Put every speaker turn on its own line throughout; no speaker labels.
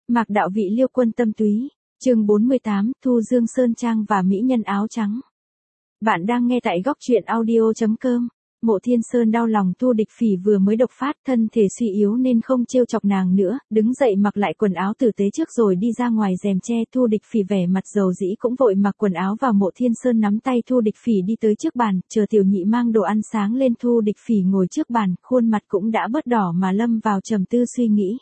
Mạc đạo vị Liêu quân tâm túy, chương 48, Thu Dương Sơn Trang và Mỹ Nhân áo trắng. Bạn đang nghe tại góc truyện audio.com. Mộ Thiên Sơn đau lòng Thu Địch Phỉ vừa mới độc phát, thân thể suy yếu nên không trêu chọc nàng nữa, đứng dậy mặc lại quần áo tử tế trước rồi đi ra ngoài rèm tre. Thu Địch Phỉ vẻ mặt dầu dĩ cũng vội mặc quần áo vào. Mộ Thiên Sơn nắm tay Thu Địch Phỉ đi tới trước bàn, chờ tiểu nhị mang đồ ăn sáng lên. Thu Địch Phỉ ngồi trước bàn, khuôn mặt cũng đã bớt đỏ mà lâm vào trầm tư suy nghĩ.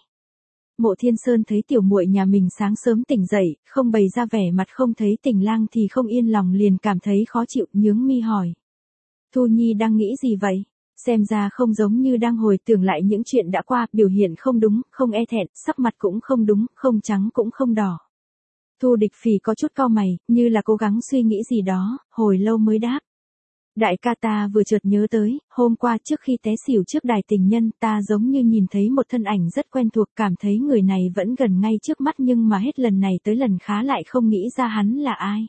Mộ Thiên Sơn thấy tiểu muội nhà mình sáng sớm tỉnh dậy, không bày ra vẻ mặt không thấy tình lang thì không yên lòng, liền cảm thấy khó chịu, nhướng mi hỏi. Thu Nhi đang nghĩ gì vậy? Xem ra không giống như đang hồi tưởng lại những chuyện đã qua, biểu hiện không đúng, không e thẹn, sắc mặt cũng không đúng, không trắng cũng không đỏ. Thu Địch Phỉ có chút cau mày, như là cố gắng suy nghĩ gì đó, hồi lâu mới đáp. Đại ca, ta vừa chợt nhớ tới, hôm qua trước khi té xỉu trước đài tình nhân, ta giống như nhìn thấy một thân ảnh rất quen thuộc, cảm thấy người này vẫn gần ngay trước mắt, nhưng mà hết lần này tới lần khác lại không nghĩ ra hắn là ai.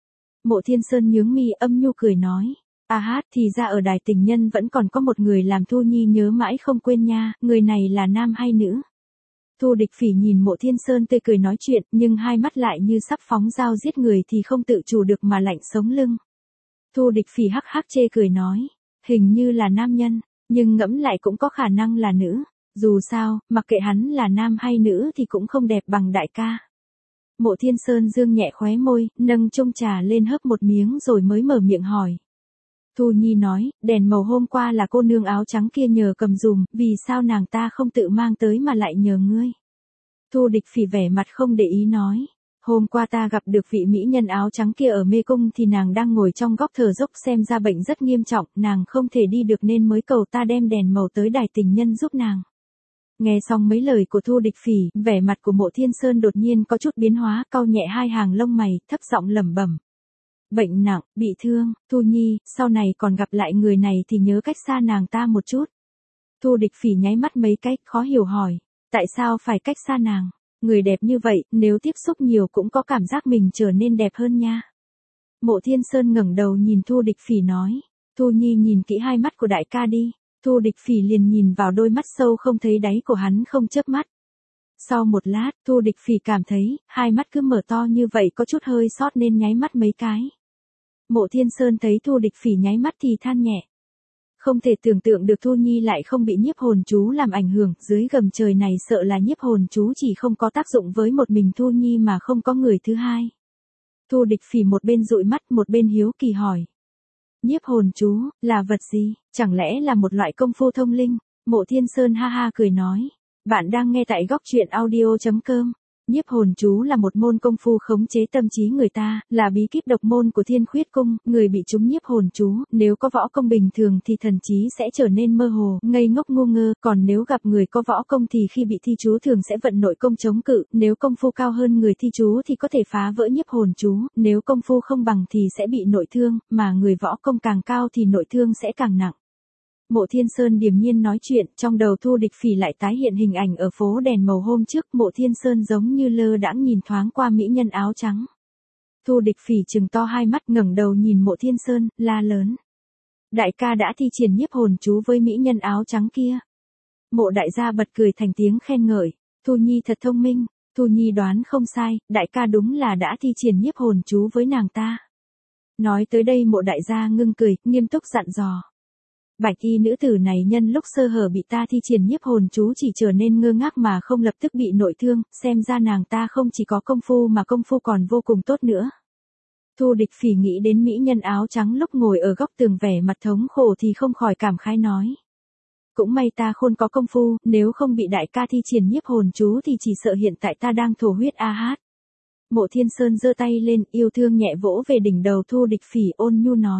Mộ Thiên Sơn nhướng mi âm nhu cười nói. Thì ra ở đài tình nhân vẫn còn có một người làm Thu Nhi nhớ mãi không quên nha, người này là nam hay nữ? Thu Địch Phỉ nhìn Mộ Thiên Sơn tươi cười nói chuyện, nhưng hai mắt lại như sắp phóng dao giết người thì không tự chủ được mà lạnh sống lưng. Thu Địch Phỉ hắc hắc chê cười nói, hình như là nam nhân, nhưng ngẫm lại cũng có khả năng là nữ, dù sao, mặc kệ hắn là nam hay nữ thì cũng không đẹp bằng đại ca. Mộ Thiên Sơn dương nhẹ khóe môi, nâng chung trà lên hớp một miếng rồi mới mở miệng hỏi. Thu Nhi nói, đèn màu hôm qua là cô nương áo trắng kia nhờ cầm dùm, vì sao nàng ta không tự mang tới mà lại nhờ ngươi? Thu Địch Phỉ vẻ mặt không để ý nói. Hôm qua ta gặp được vị mỹ nhân áo trắng kia ở mê cung thì nàng đang ngồi trong góc thở dốc, xem ra bệnh rất nghiêm trọng, nàng không thể đi được nên mới cầu ta đem đèn màu tới đài tình nhân giúp nàng. Nghe xong mấy lời của Thu Địch Phỉ, vẻ mặt của Mộ Thiên Sơn đột nhiên có chút biến hóa, cau nhẹ hai hàng lông mày, thấp giọng lẩm bẩm. Bệnh nặng, bị thương, Thu Nhi, sau này còn gặp lại người này thì nhớ cách xa nàng ta một chút. Thu Địch Phỉ nháy mắt mấy cái, khó hiểu hỏi, tại sao phải cách xa nàng? Người đẹp như vậy, nếu tiếp xúc nhiều cũng có cảm giác mình trở nên đẹp hơn nha. Mộ Thiên Sơn ngẩng đầu nhìn Thu Địch Phỉ nói, Thu Nhi nhìn kỹ hai mắt của đại ca đi. Thu Địch Phỉ liền nhìn vào đôi mắt sâu không thấy đáy của hắn không chớp mắt. Sau một lát, Thu Địch Phỉ cảm thấy, hai mắt cứ mở to như vậy có chút hơi sót nên nháy mắt mấy cái. Mộ Thiên Sơn thấy Thu Địch Phỉ nháy mắt thì than nhẹ. Không thể tưởng tượng được Thu Nhi lại không bị nhiếp hồn chú làm ảnh hưởng, dưới gầm trời này sợ là nhiếp hồn chú chỉ không có tác dụng với một mình Thu Nhi mà không có người thứ hai. Thu Địch Phỉ một bên dụi mắt một bên hiếu kỳ hỏi. Nhiếp hồn chú, là vật gì, chẳng lẽ là một loại công phu thông linh? Mộ Thiên Sơn ha ha cười nói. Bạn đang nghe tại góc truyện audio.com. Nhiếp hồn chú là một môn công phu khống chế tâm trí người ta, là bí kíp độc môn của Thiên Khuyết Cung. Người bị trúng nhiếp hồn chú, nếu có võ công bình thường thì thần trí sẽ trở nên mơ hồ, ngây ngốc ngu ngơ, còn nếu gặp người có võ công thì khi bị thi chú thường sẽ vận nội công chống cự, nếu công phu cao hơn người thi chú thì có thể phá vỡ nhiếp hồn chú, nếu công phu không bằng thì sẽ bị nội thương, mà người võ công càng cao thì nội thương sẽ càng nặng. Mộ Thiên Sơn điềm nhiên nói chuyện, trong đầu Thu Địch Phỉ lại tái hiện hình ảnh ở phố đèn màu hôm trước. Mộ Thiên Sơn giống như lơ đãng nhìn thoáng qua mỹ nhân áo trắng. Thu Địch Phỉ trừng to hai mắt ngẩng đầu nhìn Mộ Thiên Sơn, la lớn. Đại ca đã thi triển nhiếp hồn chú với mỹ nhân áo trắng kia. Mộ đại gia bật cười thành tiếng khen ngợi. Thu Nhi thật thông minh, Thu Nhi đoán không sai, đại ca đúng là đã thi triển nhiếp hồn chú với nàng ta. Nói tới đây Mộ đại gia ngưng cười, nghiêm túc dặn dò. Bạch y nữ tử này nhân lúc sơ hở bị ta thi triển nhiếp hồn chú chỉ trở nên ngơ ngác mà không lập tức bị nội thương, xem ra nàng ta không chỉ có công phu mà công phu còn vô cùng tốt nữa. Thu Địch Phỉ nghĩ đến mỹ nhân áo trắng lúc ngồi ở góc tường vẻ mặt thống khổ thì không khỏi cảm khái nói. Cũng may ta khôn có công phu, nếu không bị đại ca thi triển nhiếp hồn chú thì chỉ sợ hiện tại ta đang thổ huyết hát. Mộ Thiên Sơn giơ tay lên, yêu thương nhẹ vỗ về đỉnh đầu Thu Địch Phỉ ôn nhu nói.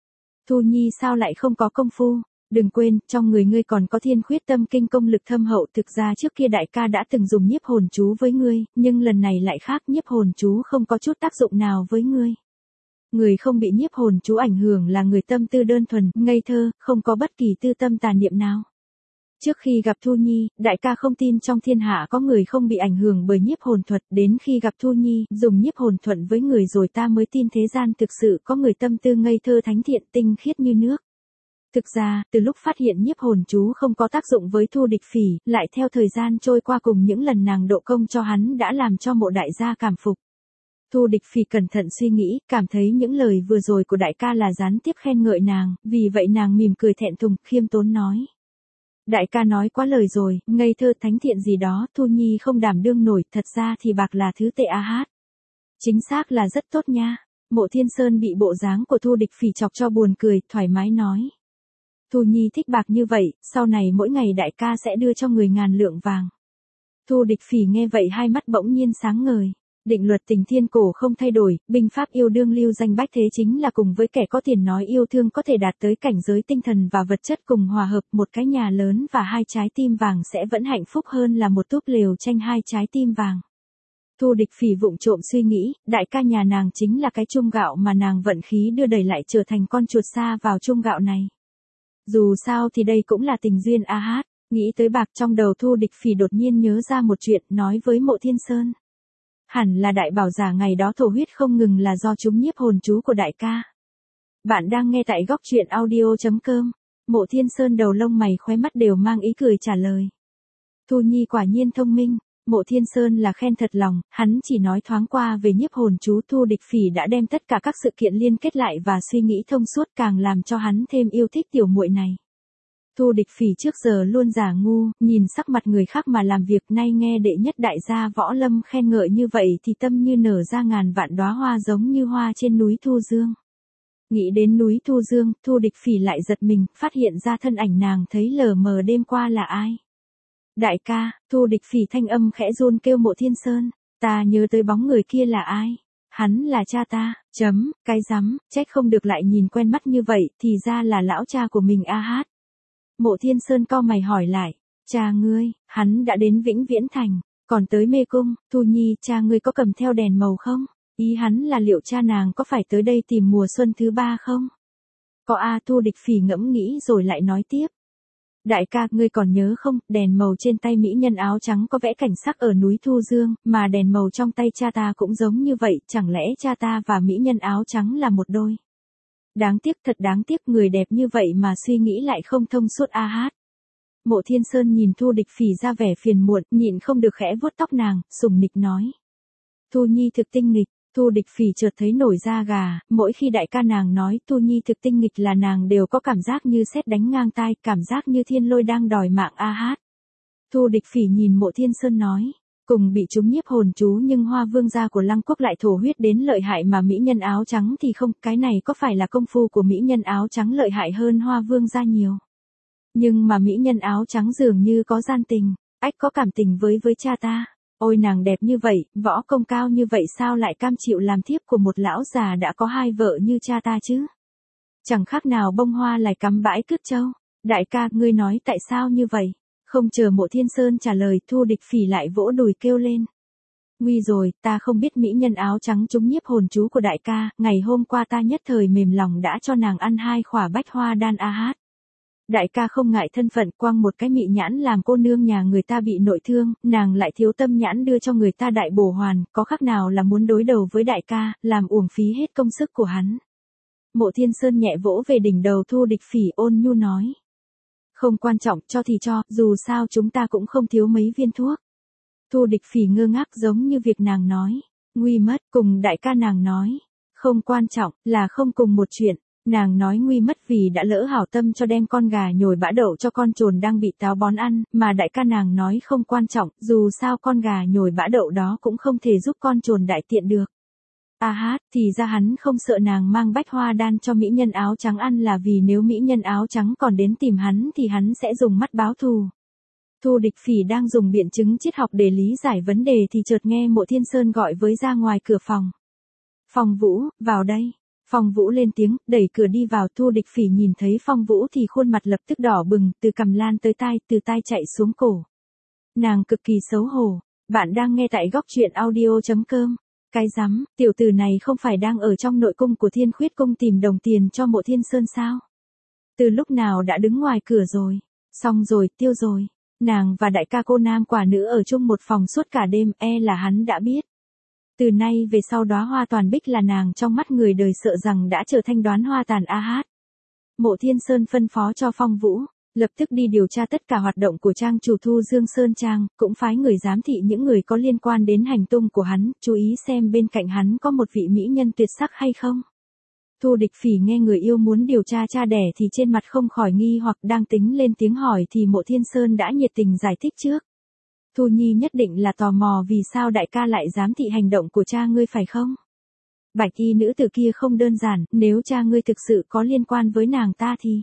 Thu Nhi sao lại không có công phu, đừng quên, trong người ngươi còn có Thiên Khuyết Tâm Kinh công lực thâm hậu, thực ra trước kia đại ca đã từng dùng nhiếp hồn chú với ngươi, nhưng lần này lại khác, nhiếp hồn chú không có chút tác dụng nào với ngươi. Người không bị nhiếp hồn chú ảnh hưởng là người tâm tư đơn thuần, ngây thơ, không có bất kỳ tư tâm tà niệm nào. Trước khi gặp Thu Nhi, đại ca không tin trong thiên hạ có người không bị ảnh hưởng bởi nhiếp hồn thuật, đến khi gặp Thu Nhi, dùng nhiếp hồn thuận với người rồi ta mới tin thế gian thực sự có người tâm tư ngây thơ thánh thiện tinh khiết như nước. Thực ra, từ lúc phát hiện nhiếp hồn chú không có tác dụng với Thu Địch Phỉ, lại theo thời gian trôi qua cùng những lần nàng độ công cho hắn đã làm cho Mộ đại gia cảm phục. Thu Địch Phỉ cẩn thận suy nghĩ, cảm thấy những lời vừa rồi của đại ca là gián tiếp khen ngợi nàng, vì vậy nàng mỉm cười thẹn thùng, khiêm tốn nói. Đại ca nói quá lời rồi, ngây thơ thánh thiện gì đó, Thu Nhi không đảm đương nổi, thật ra thì bạc là thứ tệ a hát. Chính xác là rất tốt nha. Mộ Thiên Sơn bị bộ dáng của Thu Địch Phỉ chọc cho buồn cười, thoải mái nói. Thu Nhi thích bạc như vậy, sau này mỗi ngày đại ca sẽ đưa cho người ngàn lượng vàng. Thu Địch Phỉ nghe vậy hai mắt bỗng nhiên sáng ngời. Định luật tình thiên cổ không thay đổi, binh pháp yêu đương lưu danh bách thế chính là cùng với kẻ có tiền nói yêu thương có thể đạt tới cảnh giới tinh thần và vật chất cùng hòa hợp, một cái nhà lớn và hai trái tim vàng sẽ vẫn hạnh phúc hơn là một túp lều tranh hai trái tim vàng. Thu Địch Phỉ vụng trộm suy nghĩ, đại ca nhà nàng chính là cái chum gạo mà nàng vận khí đưa đẩy lại trở thành con chuột sa vào chum gạo này. Dù sao thì đây cũng là tình duyên a hát, nghĩ tới bạc trong đầu Thu Địch Phỉ đột nhiên nhớ ra một chuyện, nói với Mộ Thiên Sơn. Hẳn là đại bảo giả ngày đó thổ huyết không ngừng là do chúng nhiếp hồn chú của đại ca. Bạn đang nghe tại góc truyện audio.com. Mộ Thiên Sơn đầu lông mày khóe mắt đều mang ý cười trả lời. Thu Nhi quả nhiên thông minh. Mộ Thiên Sơn là khen thật lòng, hắn chỉ nói thoáng qua về nhiếp hồn chú. Thu Địch Phỉ đã đem tất cả các sự kiện liên kết lại và suy nghĩ thông suốt, càng làm cho hắn thêm yêu thích tiểu muội này. Thu Địch Phỉ trước giờ luôn giả ngu, nhìn sắc mặt người khác mà làm việc, nay nghe đệ nhất đại gia Võ Lâm khen ngợi như vậy thì tâm như nở ra ngàn vạn đóa hoa giống như hoa trên núi Thu Dương. Nghĩ đến núi Thu Dương, Thu Địch Phỉ lại giật mình, phát hiện ra thân ảnh nàng thấy lờ mờ đêm qua là ai. Đại ca, Thu Địch Phỉ thanh âm khẽ run kêu Mộ Thiên Sơn, ta nhớ tới bóng người kia là ai. Hắn là cha ta, cái rắm, trách không được lại nhìn quen mắt như vậy, thì ra là lão cha của mình a hát. Mộ Thiên Sơn cau mày hỏi lại, cha ngươi, hắn đã đến Vĩnh Viễn Thành, còn tới Mê Cung, Thu Nhi, cha ngươi có cầm theo đèn màu không? Ý hắn là liệu cha nàng có phải tới đây tìm mùa xuân thứ 3 không? Có a. Thu Địch Phỉ ngẫm nghĩ rồi lại nói tiếp. Đại ca, ngươi còn nhớ không, đèn màu trên tay mỹ nhân áo trắng có vẽ cảnh sắc ở núi Thu Dương, mà đèn màu trong tay cha ta cũng giống như vậy, chẳng lẽ cha ta và mỹ nhân áo trắng là một đôi? Đáng tiếc, thật đáng tiếc, người đẹp như vậy mà suy nghĩ lại không thông suốt a hát. Mộ Thiên Sơn nhìn Thu Địch Phỉ ra vẻ phiền muộn, nhịn không được khẽ vuốt tóc nàng, sủng nịch nói. Thu Nhi thực tinh nghịch. Thu Địch Phỉ chợt thấy nổi da gà, mỗi khi đại ca nàng nói Thu Nhi thực tinh nghịch là nàng đều có cảm giác như sét đánh ngang tai, cảm giác như thiên lôi đang đòi mạng a hát. Thu Địch Phỉ nhìn Mộ Thiên Sơn nói. Cùng bị chúng nhiếp hồn chú nhưng Hoa Vương gia của Lăng Quốc lại thổ huyết đến lợi hại mà mỹ nhân áo trắng thì không, cái này có phải là công phu của mỹ nhân áo trắng lợi hại hơn Hoa Vương gia nhiều. Nhưng mà mỹ nhân áo trắng dường như có gian tình, có cảm tình với cha ta. Ôi nàng đẹp như vậy, võ công cao như vậy sao lại cam chịu làm thiếp của một lão già đã có hai vợ như cha ta chứ? Chẳng khác nào bông hoa lại cắm bãi cướp trâu. Đại ca, ngươi nói tại sao như vậy? Không chờ Mộ Thiên Sơn trả lời, Thu Địch Phỉ lại vỗ đùi kêu lên. Nguy rồi, ta không biết mỹ nhân áo trắng trúng nhiếp hồn chú của đại ca, ngày hôm qua ta nhất thời mềm lòng đã cho nàng ăn 2 khỏa bách hoa đan a hát. Đại ca không ngại thân phận, quăng một cái mị nhãn làm cô nương nhà người ta bị nội thương, nàng lại thiếu tâm nhãn đưa cho người ta đại bổ hoàn, có khác nào là muốn đối đầu với đại ca, làm uổng phí hết công sức của hắn. Mộ Thiên Sơn nhẹ vỗ về đỉnh đầu Thu Địch Phỉ, ôn nhu nói. Không quan trọng, cho thì cho, dù sao chúng ta cũng không thiếu mấy viên thuốc. Thu Địch Phỉ ngơ ngác giống như việc nàng nói. Nguy mất, cùng đại ca nàng nói. Không quan trọng, là không cùng một chuyện. Nàng nói nguy mất vì đã lỡ hảo tâm cho đem con gà nhồi bã đậu cho con trồn đang bị táo bón ăn, mà đại ca nàng nói không quan trọng, dù sao con gà nhồi bã đậu đó cũng không thể giúp con trồn đại tiện được. A hát, thì ra hắn không sợ nàng mang bách hoa đan cho mỹ nhân áo trắng ăn là vì nếu mỹ nhân áo trắng còn đến tìm hắn thì hắn sẽ dùng mắt báo thù. Thu Địch Phỉ đang dùng biện chứng triết học để lý giải vấn đề thì chợt nghe Mộ Thiên Sơn gọi với ra ngoài cửa phòng. Phong Vũ, vào đây. Phong Vũ lên tiếng, đẩy cửa đi vào. Thu Địch Phỉ nhìn thấy Phong Vũ thì khuôn mặt lập tức đỏ bừng, từ cằm lan tới tai, từ tai chạy xuống cổ. Nàng cực kỳ xấu hổ. Bạn đang nghe tại góc truyện audio.com. Cái rắm, tiểu tử này không phải đang ở trong nội cung của Thiên Khuyết Cung tìm đồng tiền cho Mộ Thiên Sơn sao? Từ lúc nào đã đứng ngoài cửa rồi? Xong rồi, tiêu rồi. Nàng và đại ca cô nam quả nữ ở chung một phòng suốt cả đêm, là hắn đã biết. Từ nay về sau đóa hoa toàn bích là nàng trong mắt người đời sợ rằng đã trở thành đoán hoa tàn a hát. Mộ Thiên Sơn phân phó cho Phong Vũ, lập tức đi điều tra tất cả hoạt động của trang chủ Thu Dương Sơn Trang, cũng phái người giám thị những người có liên quan đến hành tung của hắn, chú ý xem bên cạnh hắn có một vị mỹ nhân tuyệt sắc hay không. Thu Địch Phỉ nghe người yêu muốn điều tra cha đẻ thì trên mặt không khỏi nghi hoặc đang tính lên tiếng hỏi thì Mộ Thiên Sơn đã nhiệt tình giải thích trước. Thu Nhi nhất định là tò mò vì sao đại ca lại giám thị hành động của cha ngươi phải không? Bạch y nữ tử kia không đơn giản, nếu cha ngươi thực sự có liên quan với nàng ta thì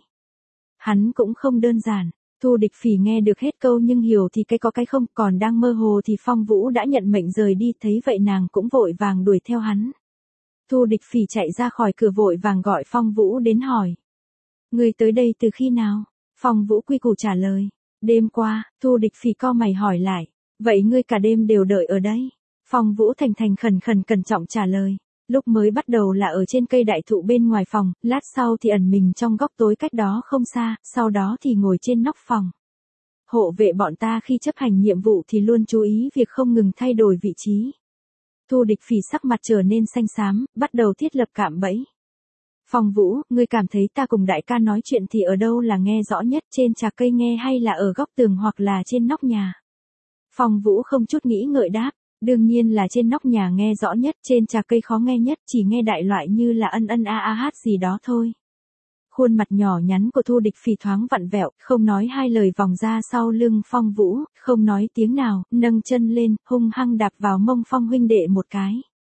hắn cũng không đơn giản. Thu Địch Phỉ nghe được hết câu nhưng hiểu thì cái có cái không, còn đang mơ hồ thì Phong Vũ đã nhận mệnh rời đi, thấy vậy nàng cũng vội vàng đuổi theo hắn. Thu Địch Phỉ chạy ra khỏi cửa vội vàng gọi Phong Vũ đến hỏi. Ngươi tới đây từ khi nào? Phong Vũ quy củ trả lời. Đêm qua. Thu Địch Phỉ co mày hỏi lại. Vậy ngươi cả đêm đều đợi ở đây? Phong Vũ thành thành khẩn khẩn cẩn trọng trả lời. Lúc mới bắt đầu là ở trên cây đại thụ bên ngoài phòng, lát sau thì ẩn mình trong góc tối cách đó không xa, sau đó thì ngồi trên nóc phòng. Hộ vệ bọn ta khi chấp hành nhiệm vụ thì luôn chú ý việc không ngừng thay đổi vị trí. Thu Địch Phỉ sắc mặt trở nên xanh xám, bắt đầu thiết lập cạm bẫy. Phong Vũ, ngươi cảm thấy ta cùng đại ca nói chuyện thì ở đâu là nghe rõ nhất, trên trà cây nghe hay là ở góc tường hoặc là trên nóc nhà? Phong Vũ không chút nghĩ ngợi đáp. Đương nhiên là trên nóc nhà nghe rõ nhất, trên trà cây khó nghe nhất, chỉ nghe đại loại như là ân ân a a hát gì đó thôi. Khuôn mặt nhỏ nhắn của Thu Địch Phỉ thoáng vặn vẹo, không nói hai lời vòng ra sau lưng Phong Vũ, không nói tiếng nào, nâng chân lên, hung hăng đạp vào mông Phong huynh đệ một cái.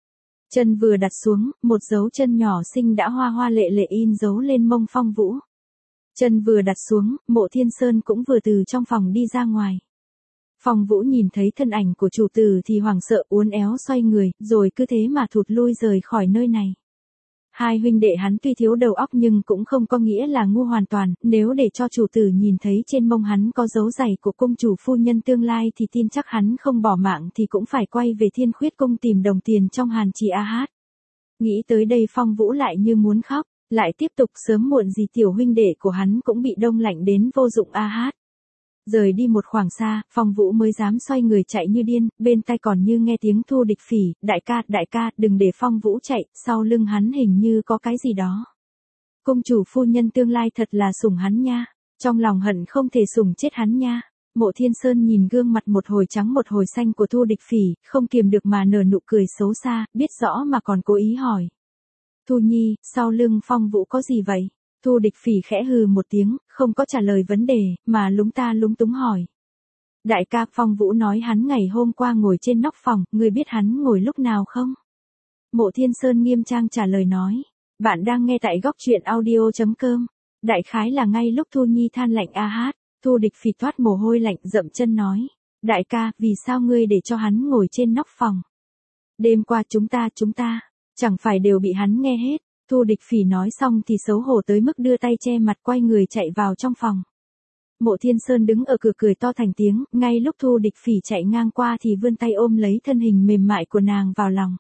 Chân vừa đặt xuống, một dấu chân nhỏ xinh đã hoa hoa lệ lệ in dấu lên mông Phong Vũ. Chân vừa đặt xuống, Mộ Thiên Sơn cũng vừa từ trong phòng đi ra ngoài. Phong Vũ nhìn thấy thân ảnh của chủ tử thì hoảng sợ uốn éo xoay người, rồi cứ thế mà thụt lui rời khỏi nơi này. Hai huynh đệ hắn tuy thiếu đầu óc nhưng cũng không có nghĩa là ngu hoàn toàn, nếu để cho chủ tử nhìn thấy trên mông hắn có dấu giày của cung chủ phu nhân tương lai thì tin chắc hắn không bỏ mạng thì cũng phải quay về Thiên Khuyết cung tìm đồng tiền trong hàn trì a hát. Nghĩ tới đây Phong Vũ lại như muốn khóc, lại tiếp tục sớm muộn gì tiểu huynh đệ của hắn cũng bị đông lạnh đến vô dụng a hát. Rời đi một khoảng xa, Phong Vũ mới dám xoay người chạy như điên, bên tai còn như nghe tiếng Thu Địch Phỉ, đại ca, đừng để Phong Vũ chạy, sau lưng hắn hình như có cái gì đó. Cung chủ phu nhân tương lai thật là sủng hắn nha, trong lòng hận không thể sủng chết hắn nha. Mộ Thiên Sơn nhìn gương mặt một hồi trắng một hồi xanh của Thu Địch Phỉ, không kiềm được mà nở nụ cười xấu xa, biết rõ mà còn cố ý hỏi. Thu Nhi, sau lưng Phong Vũ có gì vậy? Thu Địch Phỉ khẽ hừ một tiếng, không có trả lời vấn đề, mà lúng ta lúng túng hỏi. Đại ca, Phong Vũ nói hắn ngày hôm qua ngồi trên nóc phòng, ngươi biết hắn ngồi lúc nào không? Mộ Thiên Sơn nghiêm trang trả lời nói. Bạn đang nghe tại góc truyện audio.com. Đại khái là ngay lúc Thu Nhi than lạnh a hát, Thu Địch Phỉ toát mồ hôi lạnh dậm chân nói. Đại ca, vì sao ngươi để cho hắn ngồi trên nóc phòng? Đêm qua chúng ta, chẳng phải đều bị hắn nghe hết. Thu Địch Phỉ nói xong thì xấu hổ tới mức đưa tay che mặt quay người chạy vào trong phòng. Mộ Thiên Sơn đứng ở cửa cười to thành tiếng, ngay lúc Thu Địch Phỉ chạy ngang qua thì vươn tay ôm lấy thân hình mềm mại của nàng vào lòng.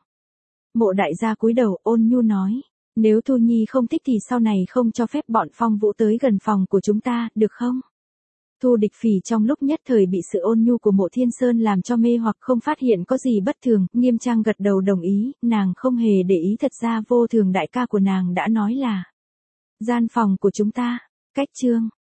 Mộ đại gia cúi đầu ôn nhu nói, nếu Thu Nhi không thích thì sau này không cho phép bọn Phong Vũ tới gần phòng của chúng ta, được không? Thu Địch Phỉ trong lúc nhất thời bị sự ôn nhu của Mộ Thiên Sơn làm cho mê hoặc không phát hiện có gì bất thường, nghiêm trang gật đầu đồng ý, nàng không hề để ý thật ra vô thường đại ca của nàng đã nói là gian phòng của chúng ta, cách chương.